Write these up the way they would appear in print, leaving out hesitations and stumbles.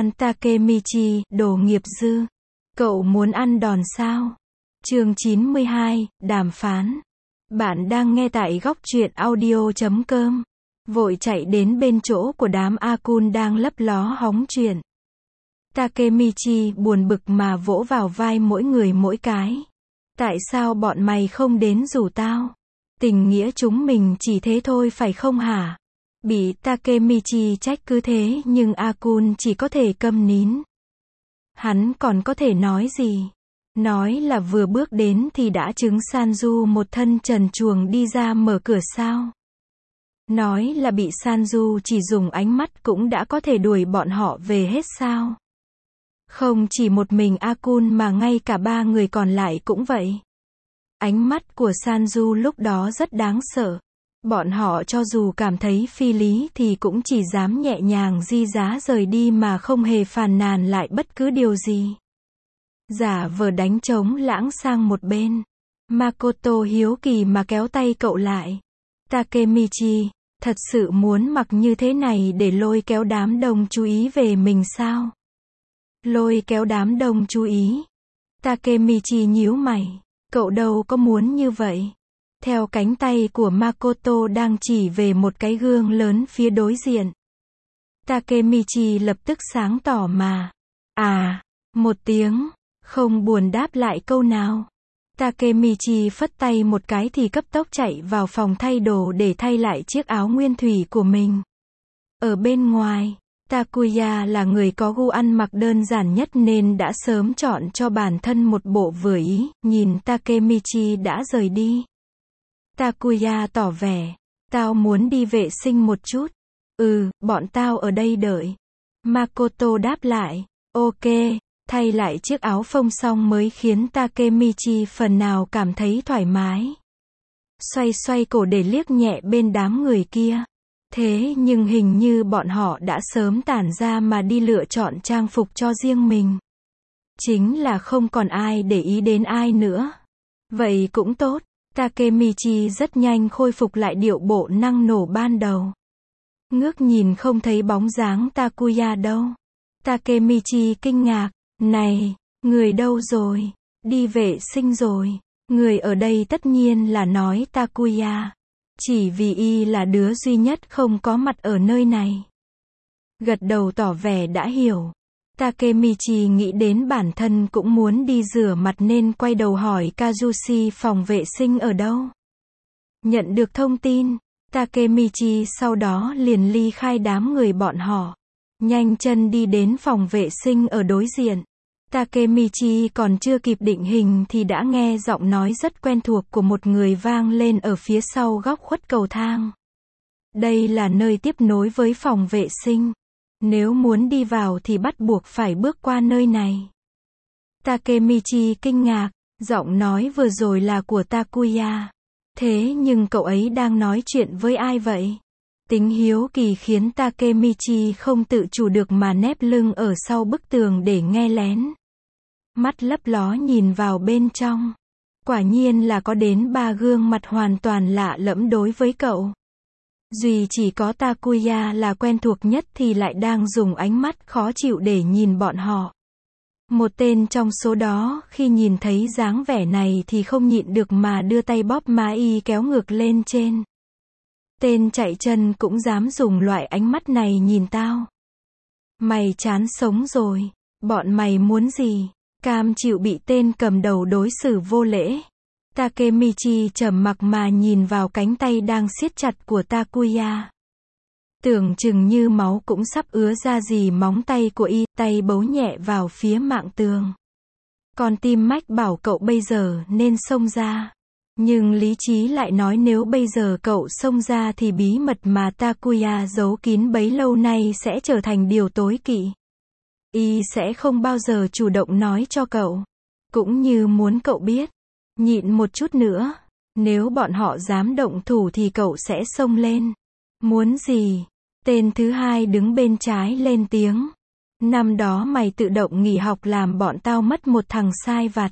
Fan Takemichi, đồ nghiệp dư. Cậu muốn ăn đòn sao? Chương 92, đàm phán. Bạn đang nghe tại góc truyện audio.com. Vội chạy đến bên chỗ của đám A-kun đang lấp ló hóng chuyện. Takemichi buồn bực mà vỗ vào vai mỗi người mỗi cái. Tại sao bọn mày không đến rủ tao? Tình nghĩa chúng mình chỉ thế thôi phải không hả? Bị Takemichi trách cứ thế nhưng A-kun chỉ có thể câm nín. Hắn còn có thể nói gì? Nói là vừa bước đến thì đã chứng Sanju một thân trần truồng đi ra mở cửa sao? Nói là bị Sanju chỉ dùng ánh mắt cũng đã có thể đuổi bọn họ về hết sao? Không chỉ một mình A-kun mà ngay cả ba người còn lại cũng vậy. Ánh mắt của Sanju lúc đó rất đáng sợ. Bọn họ cho dù cảm thấy phi lý thì cũng chỉ dám nhẹ nhàng di giá rời đi mà không hề phàn nàn lại bất cứ điều gì. Giả vờ đánh trống lãng sang một bên. Makoto hiếu kỳ mà kéo tay cậu lại. Takemichi, thật sự muốn mặc như thế này để lôi kéo đám đông chú ý về mình sao? Lôi kéo đám đông chú ý. Takemichi nhíu mày. Cậu đâu có muốn như vậy. Theo cánh tay của Makoto đang chỉ về một cái gương lớn phía đối diện. Takemichi lập tức sáng tỏ mà. Một tiếng, không buồn đáp lại câu nào. Takemichi phất tay một cái thì cấp tốc chạy vào phòng thay đồ để thay lại chiếc áo nguyên thủy của mình. Ở bên ngoài, Takuya là người có gu ăn mặc đơn giản nhất nên đã sớm chọn cho bản thân một bộ vừa ý, nhìn Takemichi đã rời đi. Takuya tỏ vẻ, tao muốn đi vệ sinh một chút. Bọn tao ở đây đợi. Makoto đáp lại, ok, thay lại chiếc áo phông xong mới khiến Takemichi phần nào cảm thấy thoải mái. Xoay cổ để liếc nhẹ bên đám người kia. Thế nhưng hình như bọn họ đã sớm tản ra mà đi lựa chọn trang phục cho riêng mình. Chính là không còn ai để ý đến ai nữa. Vậy cũng tốt. Takemichi rất nhanh khôi phục lại điệu bộ năng nổ ban đầu. Ngước nhìn không thấy bóng dáng Takuya đâu. Takemichi kinh ngạc, này, người đâu rồi? Đi vệ sinh rồi. Người ở đây tất nhiên là nói Takuya. Chỉ vì y là đứa duy nhất không có mặt ở nơi này. Gật đầu tỏ vẻ đã hiểu. Takemichi nghĩ đến bản thân cũng muốn đi rửa mặt nên quay đầu hỏi Kazushi phòng vệ sinh ở đâu. Nhận được thông tin, Takemichi sau đó liền ly khai đám người bọn họ. Nhanh chân đi đến phòng vệ sinh ở đối diện. Takemichi còn chưa kịp định hình thì đã nghe giọng nói rất quen thuộc của một người vang lên ở phía sau góc khuất cầu thang. Đây là nơi tiếp nối với phòng vệ sinh. Nếu muốn đi vào thì bắt buộc phải bước qua nơi này. Takemichi kinh ngạc, giọng nói vừa rồi là của Takuya. Thế nhưng cậu ấy đang nói chuyện với ai vậy? Tính hiếu kỳ khiến Takemichi không tự chủ được mà nép lưng ở sau bức tường để nghe lén. Mắt lấp ló nhìn vào bên trong. Quả nhiên là có đến 3 gương mặt hoàn toàn lạ lẫm đối với cậu. Duy chỉ có Takuya là quen thuộc nhất thì lại đang dùng ánh mắt khó chịu để nhìn bọn họ. Một tên trong số đó khi nhìn thấy dáng vẻ này thì không nhịn được mà đưa tay bóp má y kéo ngược lên trên. Tên chạy chân cũng dám dùng loại ánh mắt này nhìn tao. Mày chán sống rồi. Bọn mày muốn gì? Cam chịu bị tên cầm đầu đối xử vô lễ. Takemichi trầm mặc mà nhìn vào cánh tay đang siết chặt của Takuya. Tưởng chừng như máu cũng sắp ứa ra gì móng tay của y, tay bấu nhẹ vào phía mạn tường. Con tim mách bảo cậu bây giờ nên xông ra. Nhưng lý trí lại nói nếu bây giờ cậu xông ra thì bí mật mà Takuya giấu kín bấy lâu nay sẽ trở thành điều tối kỵ. Y sẽ không bao giờ chủ động nói cho cậu. Cũng như muốn cậu biết. Nhịn một chút nữa. Nếu bọn họ dám động thủ thì cậu sẽ xông lên. Muốn gì? Tên thứ hai đứng bên trái lên tiếng. Năm đó mày tự động nghỉ học làm bọn tao mất một thằng sai vặt.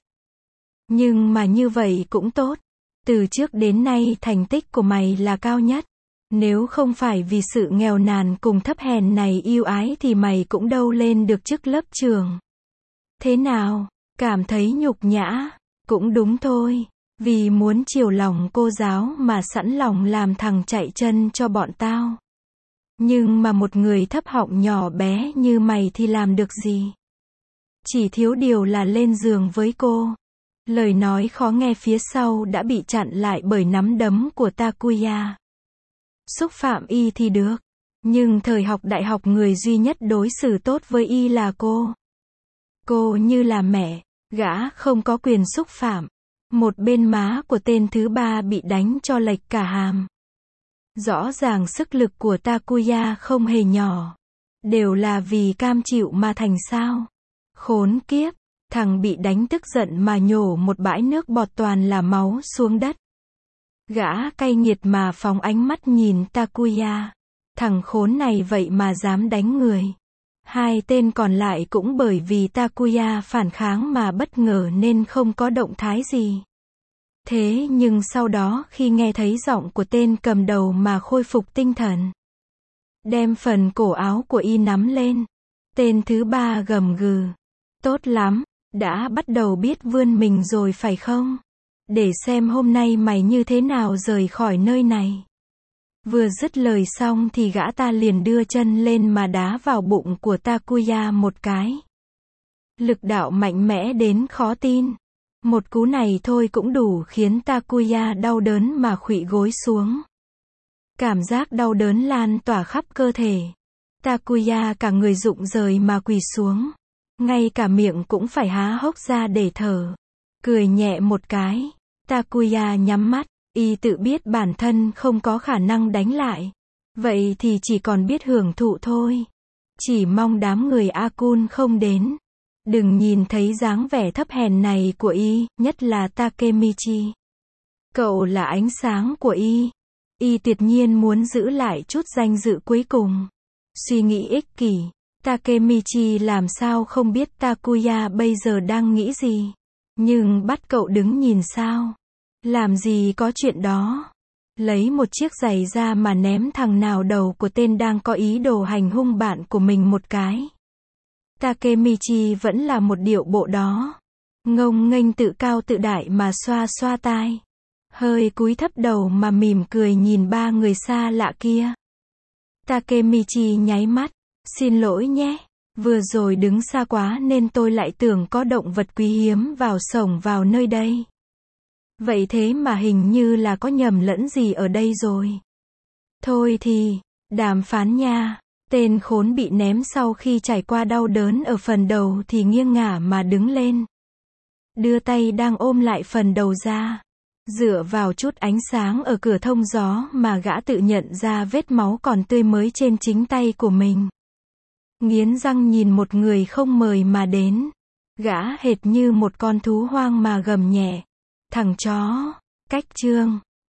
Nhưng mà như vậy cũng tốt. Từ trước đến nay thành tích của mày là cao nhất. Nếu không phải vì sự nghèo nàn cùng thấp hèn này yêu ái thì mày cũng đâu lên được chức lớp trưởng. Thế nào, cảm thấy nhục nhã? Cũng đúng thôi, vì muốn chiều lòng cô giáo mà sẵn lòng làm thằng chạy chân cho bọn tao. Nhưng mà một người thấp họng nhỏ bé như mày thì làm được gì? Chỉ thiếu điều là lên giường với cô. Lời nói khó nghe phía sau đã bị chặn lại bởi nắm đấm của Takuya. Xúc phạm y thì được, nhưng thời học đại học người duy nhất đối xử tốt với y là cô. Cô như là mẹ, gã không có quyền xúc phạm. Một bên má của tên thứ ba bị đánh cho lệch cả hàm. Rõ ràng sức lực của Takuya không hề nhỏ. Đều là vì cam chịu mà thành sao. Khốn kiếp, thằng bị đánh tức giận mà nhổ một bãi nước bọt toàn là máu xuống đất. Gã cay nghiệt mà phóng ánh mắt nhìn Takuya. Thằng khốn này vậy mà dám đánh người. Hai tên còn lại cũng bởi vì Takuya phản kháng mà bất ngờ nên không có động thái gì. Thế nhưng sau đó khi nghe thấy giọng của tên cầm đầu mà khôi phục tinh thần. Đem phần cổ áo của y nắm lên. Tên thứ ba gầm gừ. Tốt lắm, đã bắt đầu biết vươn mình rồi phải không? Để xem hôm nay mày như thế nào rời khỏi nơi này. Vừa dứt lời xong thì gã ta liền đưa chân lên mà đá vào bụng của Takuya một cái. Lực đạo mạnh mẽ đến khó tin. Một cú này thôi cũng đủ khiến Takuya đau đớn mà khuỵu gối xuống. Cảm giác đau đớn lan tỏa khắp cơ thể. Takuya cả người rụng rời mà quỳ xuống. Ngay cả miệng cũng phải há hốc ra để thở. Cười nhẹ một cái. Takuya nhắm mắt. Y tự biết bản thân không có khả năng đánh lại. Vậy thì chỉ còn biết hưởng thụ thôi. Chỉ mong đám người A-kun không đến. Đừng nhìn thấy dáng vẻ thấp hèn này của y, nhất là Takemichi. Cậu là ánh sáng của y. Y tuyệt nhiên muốn giữ lại chút danh dự cuối cùng. Suy nghĩ ích kỷ. Takemichi làm sao không biết Takuya bây giờ đang nghĩ gì. Nhưng bắt cậu đứng nhìn sao? Làm gì có chuyện đó. Lấy một chiếc giày ra mà ném thằng nào đầu của tên đang có ý đồ hành hung bạn của mình một cái. Takemichi vẫn là một điệu bộ đó. Ngông nghênh tự cao tự đại mà xoa xoa tai. Hơi cúi thấp đầu mà mỉm cười nhìn ba người xa lạ kia. Takemichi nháy mắt. Xin lỗi nhé. Vừa rồi đứng xa quá nên tôi lại tưởng có động vật quý hiếm vào sổng vào nơi đây. Vậy thế mà hình như là có nhầm lẫn gì ở đây rồi. Thôi thì, đàm phán nha. Tên khốn bị ném sau khi trải qua đau đớn ở phần đầu thì nghiêng ngả mà đứng lên. Đưa tay đang ôm lại phần đầu ra. Dựa vào chút ánh sáng ở cửa thông gió mà gã tự nhận ra vết máu còn tươi mới trên chính tay của mình. Nghiến răng nhìn một người không mời mà đến. Gã hệt như một con thú hoang mà gầm nhẹ. Thằng chó, cách chương.